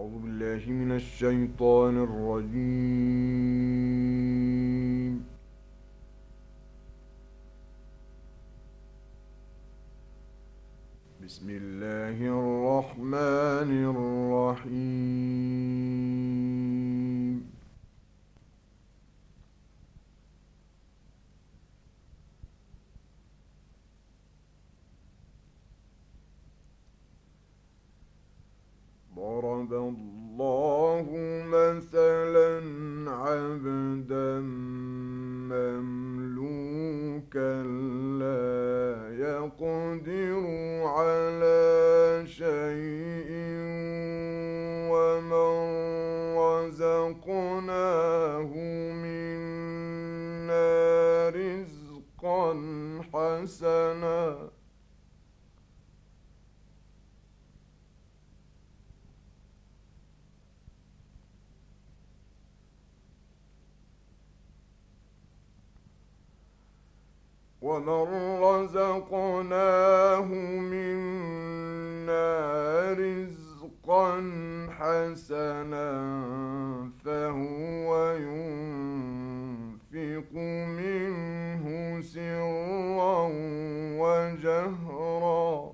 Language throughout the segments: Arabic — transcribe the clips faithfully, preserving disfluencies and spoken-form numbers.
أعوذ بالله من الشيطان الرجيم. بسم الله الرحمن الرحيم. ضرب الله مثلا عبدا مملوكا لا يقدر على شيء ومن رزقناه منا رزقا حسنا ومن رزقناه منا رزقا حسنا فهو ينفق منه سرا وجهرا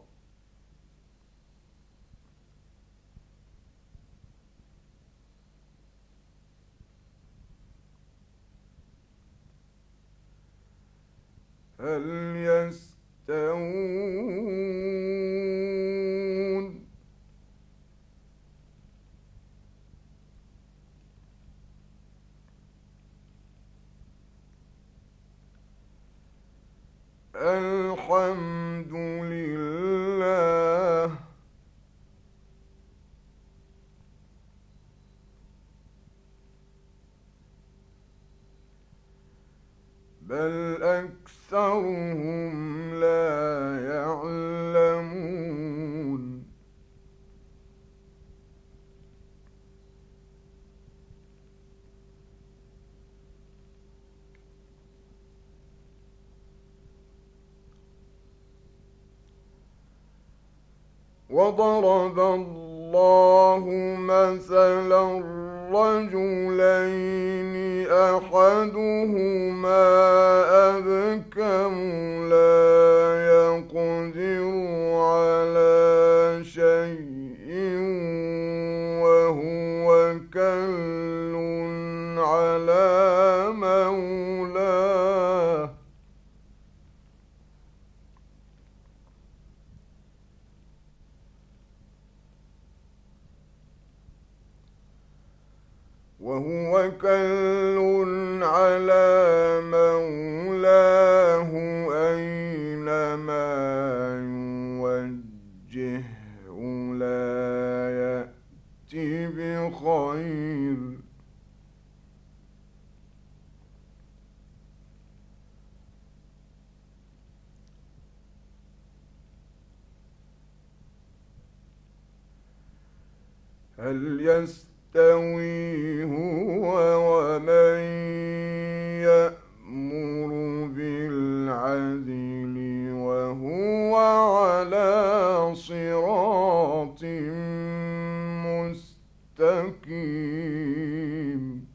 هل يستوون الحمد لله بل أكثرهم لا يعلمون وضرب الله مثلا رجلين أحدهما أبكم لا يقدر على شيء وهو كل على مولاه وهو كل على مولاه أينما يوجهه لا يأتي بخير هل يستوي هو ومن يأمر بالعدل وهو على صراط مستقيم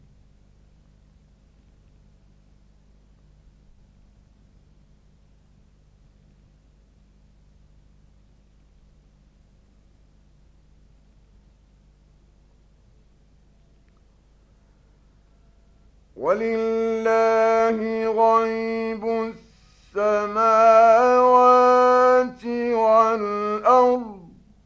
ولله غيب السماوات والأرض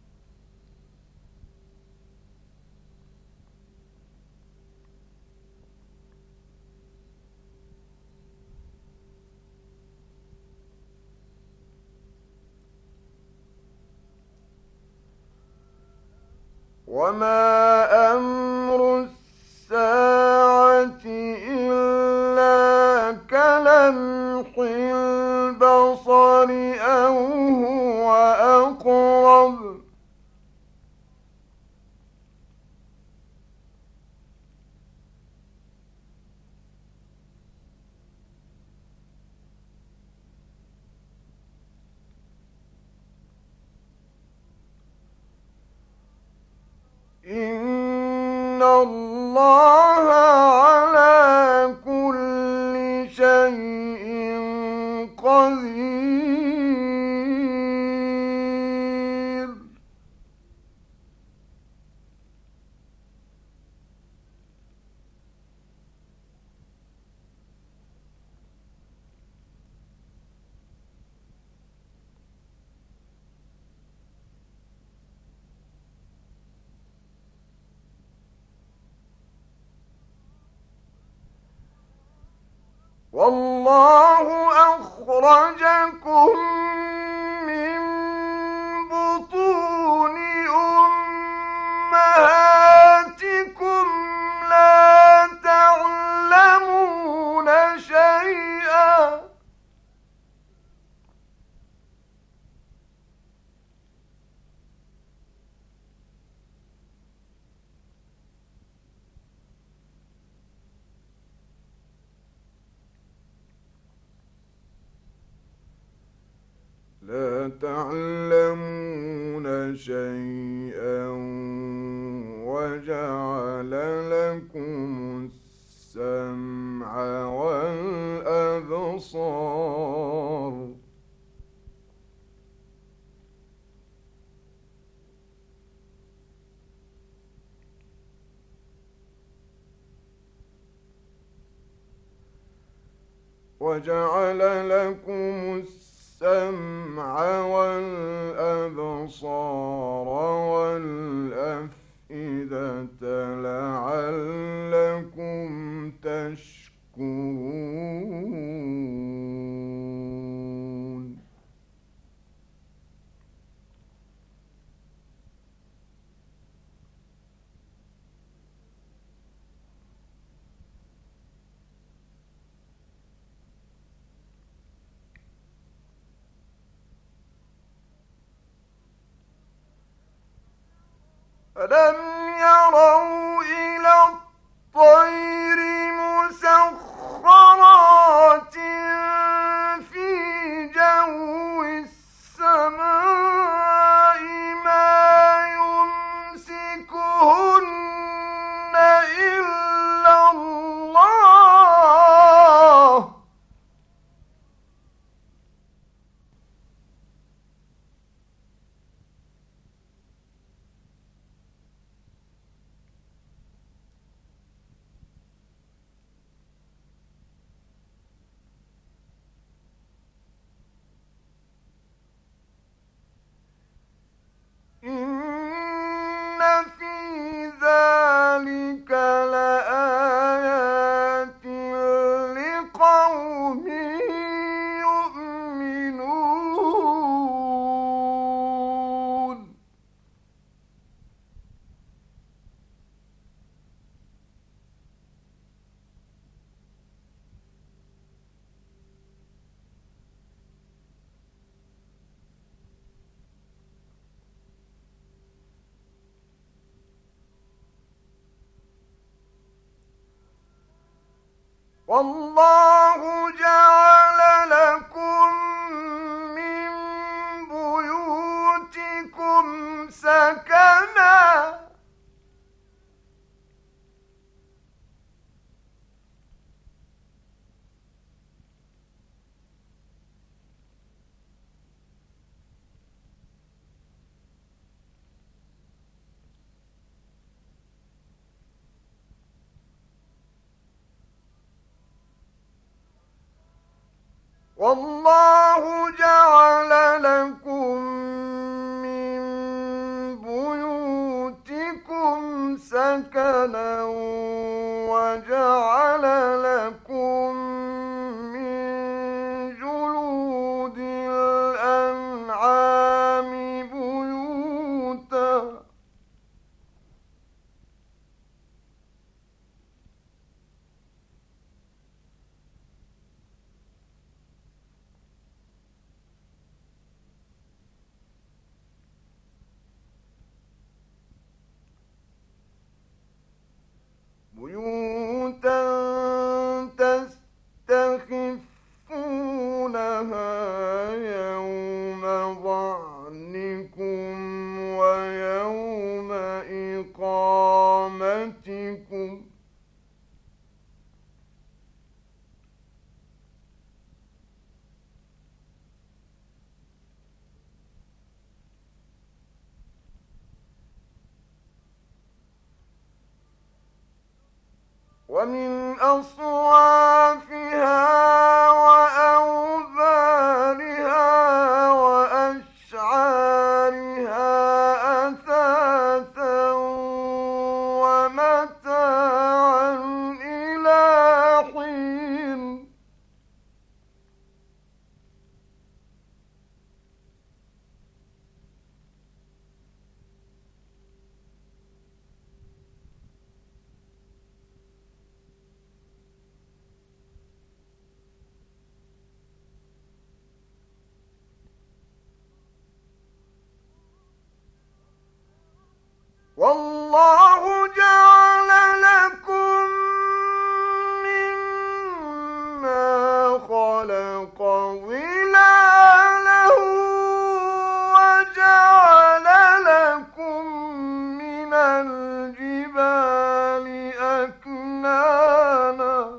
وما أمر الساعة إلا كلمح البصر أو هو أقرب إن الله على كل شيء قدير. والله أخرجكم من بطون أمهاتكم لا تعلمون شيئا لا تعلمون شيئا وجعل لكم السمع والأبصار وجعل لكم السمع والأبصار والأفئدة لعلكم تشكرون. ألم يروا إلى الطير مسخرات في جو السماء ما يمسكهن إلا الله إن في ذلك لآيات لقوم يؤمنون. والله جعل لكم من بيوتكم سكنا والله جعل لكم من بيوتكم سكنا وجعل لكم من جلود الأنعام بيوتا بيوتا تستخفونها يوم ظعنكم ويوم إقامتكم فيكم ومن أصوافها وأوبارها وأشعارها أثاثا ومتاعا إلى حين والله جعل لكم مما خلق ظلالا وجعل لكم من الجبال أكنانا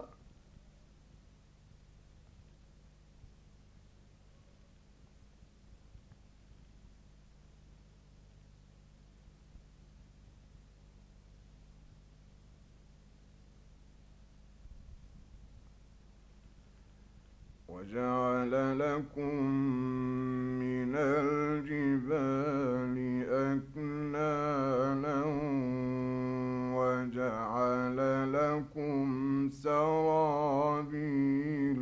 وجعل لكم من الجبال أكنانا وجعل لكم سرابيل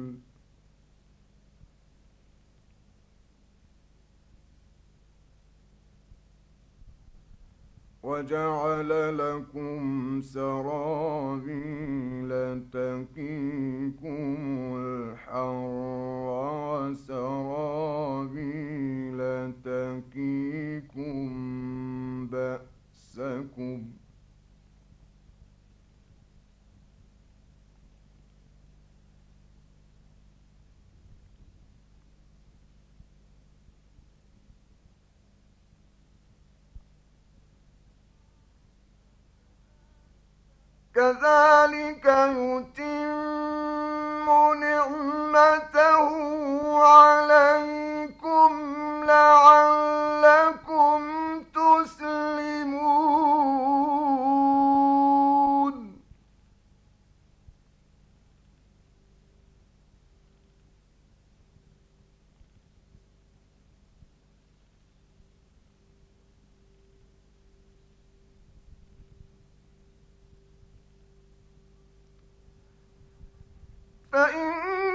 وجعل لكم سرابيل تقيكم الحر وسرابيل تقيكم بأسكم كذلك يتم نعمته عليكم لعلكم تسلمون فإن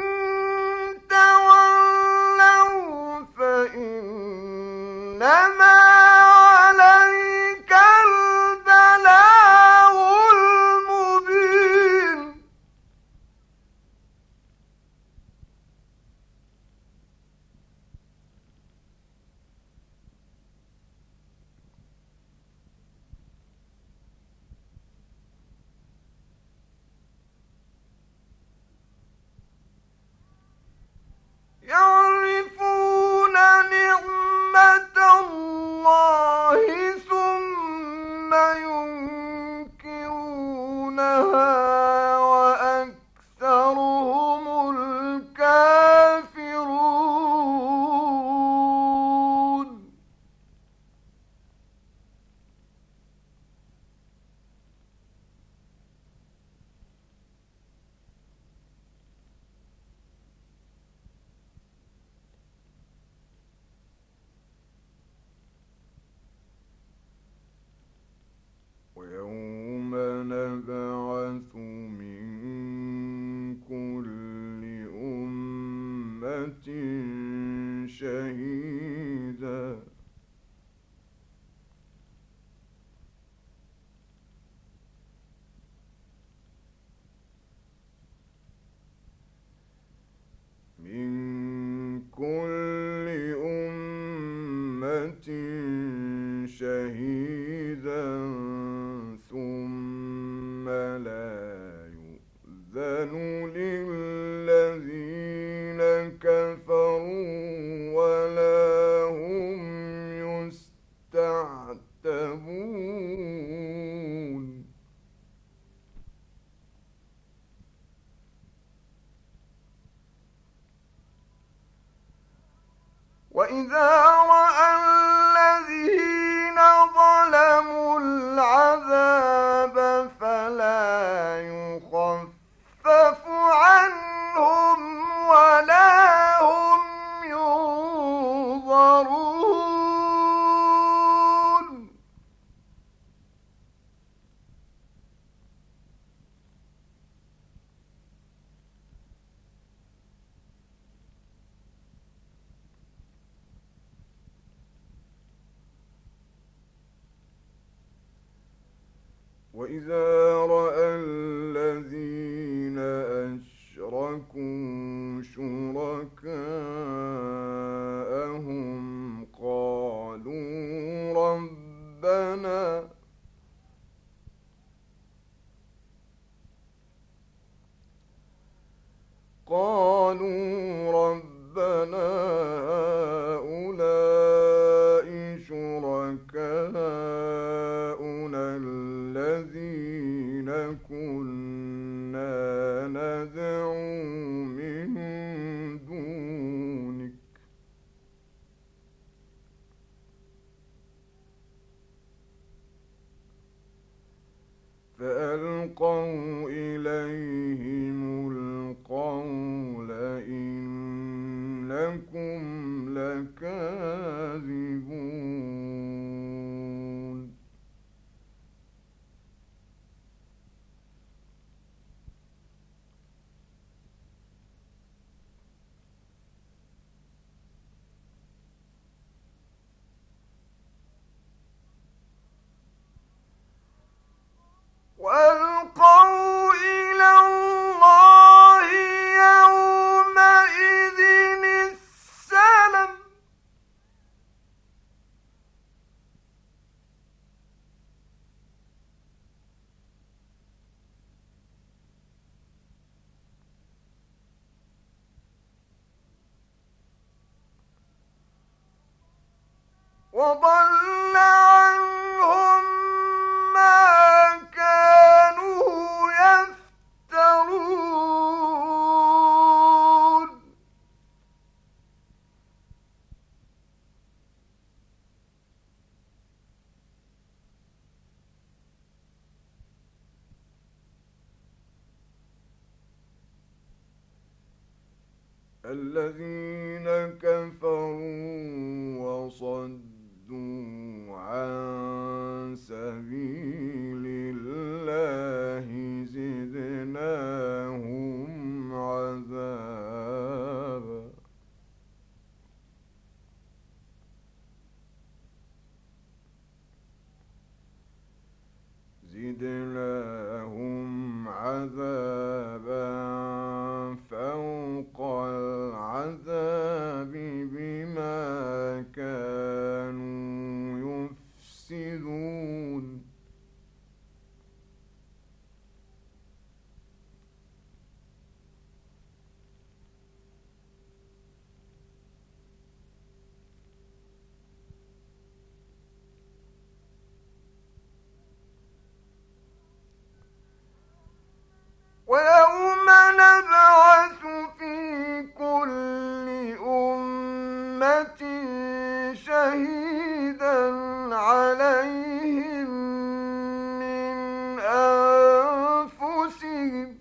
تولوا فإنما عليك البلاغ المبين يعرفون نعمة الله ثم ينكرونها وأكثرهم الكافرون ويوم نبعث من كل أمة شهيدا من كل أمة شهيدا ثم لا يؤذن للذين كفروا ولا هم يستعتبون وإذا رأى الذين ظلموا العذاب فلا يخفف عنهم ولا هم ينظرون وإذا رأى الذين أشركوا شركاءهم قالوا ربنا قالوا ربنا هؤلاء شركاؤنا الذين كنا ندعو من دونك فألقوا إليهم القول إنكم لكاذبون وألقوا إلى الله يومئذ السلم وضل عنهم ما كانوا يفترون الذين كفروا وصدوا عن سبيل الله زدناهم عذابا زدناهم عذابا فوق العذاب بما كانوا يفسدون ويوم نبعث في كل أمة شهيدا عليهم من أنفسهم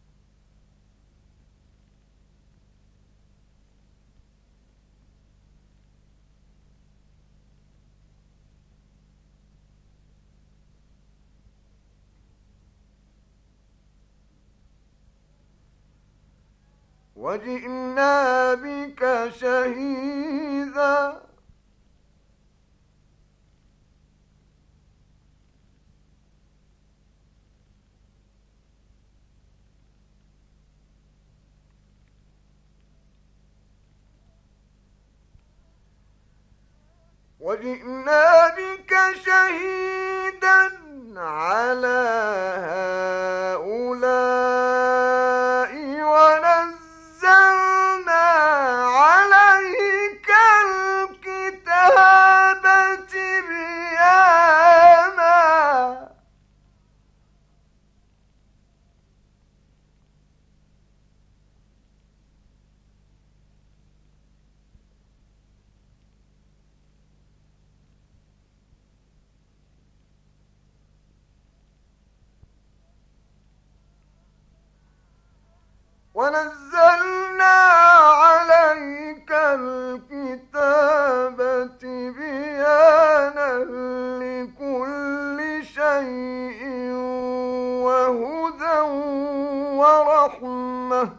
وجئنا بك شهيدا وجئنا بك شهيدا على هؤلاء ونزلنا عليك الكتاب تبيانا ونزلنا عليك الكتاب تبيانا لكل شيء وهدى ورحمة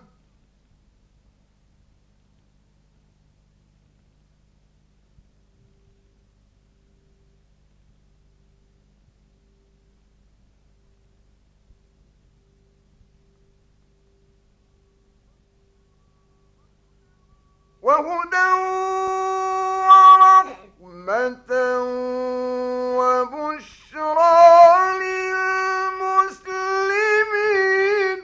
وهدى ورحمة وبشرى للمسلمين.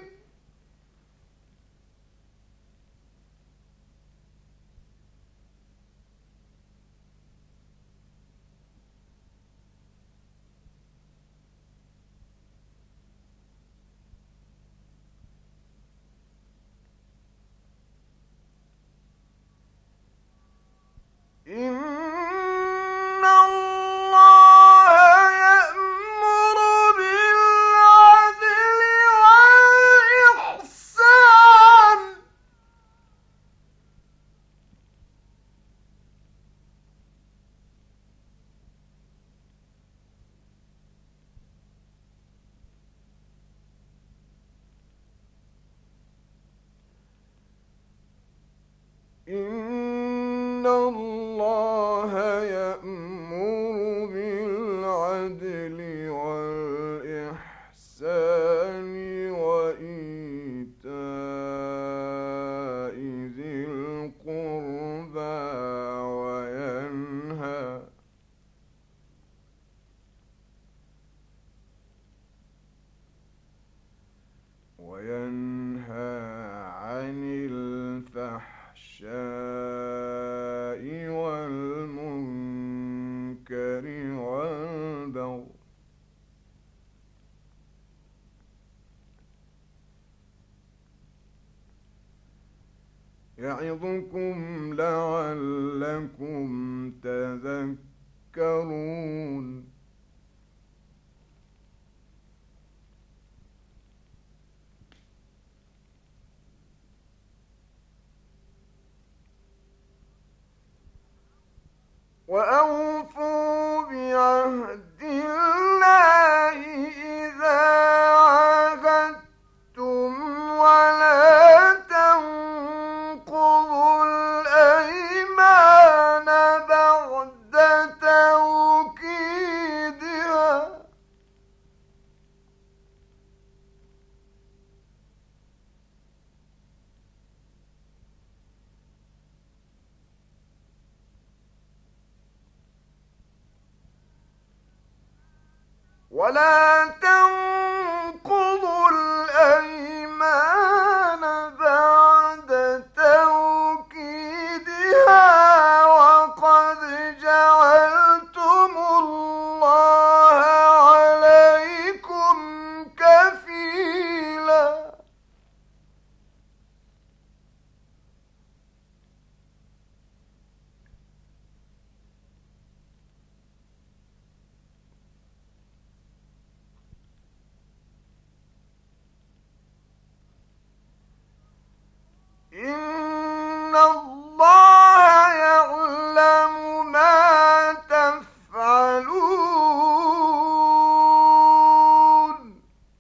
إن الله يأمر بالعدل والإحسان إن الله يأمر بالعدل والإحسان وإيتاء ذي القربى وينهى وينهى عن الفحشاء والمنكر والبغي يعظكم لعلكم تذكرون. وأوفوا بعهد الله إذا عاهدتم ولا تنقضوا الأيمان بعد توكيدها ولا تنقضوا الأيمان بعد توكيدها وقد جعلتم الله عليكم كفيلا. إن الله يعلم ما تفعلون.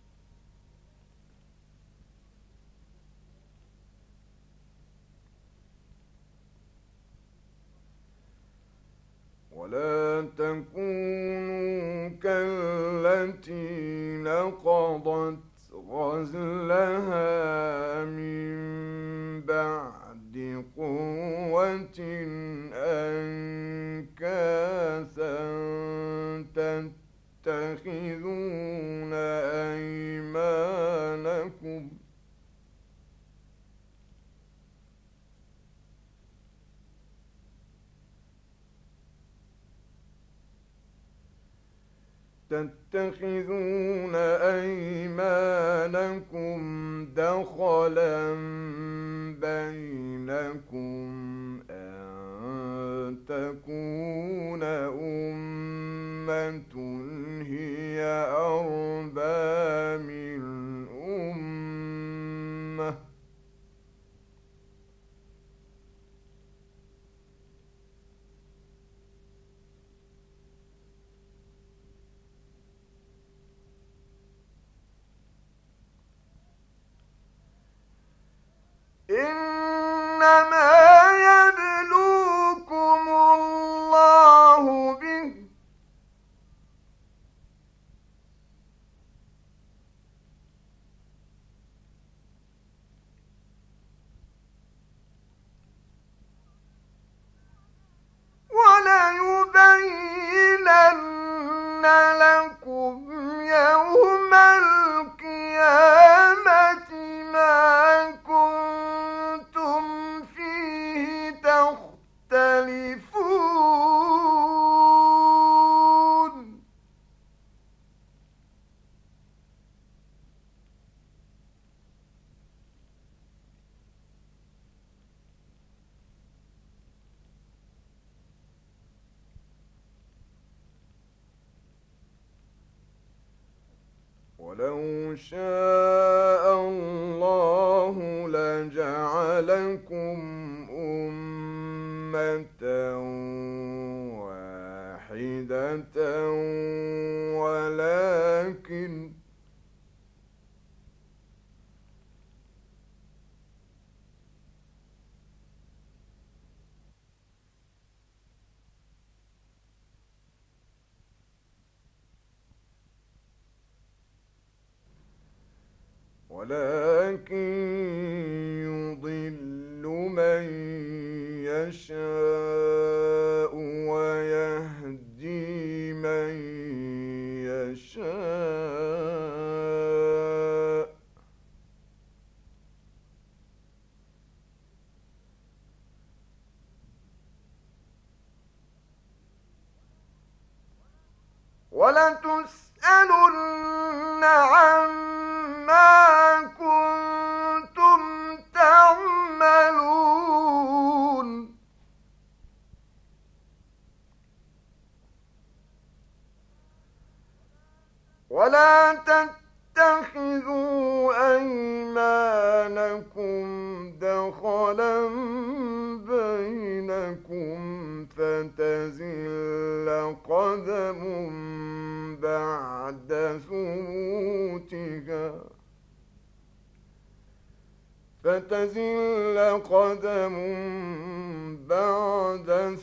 ولا تكونوا كالتي نقضت غزلها من بعد قوة أنكاثا تتخذون أيمانكم تتخذون أيمانكم دخلا بينكم أن تكون أمة هي أربى من أمة ولو شاء الله لجعلكم أمة واحدة ولكن ولكن يضل من يشاء ويهدي من يشاء ولتسألن عما كنتم تعملون ولا تتخذوا أيمانكم دخلا بينكم فتزل قدم بعد ثبوتها فتزل قدم بعد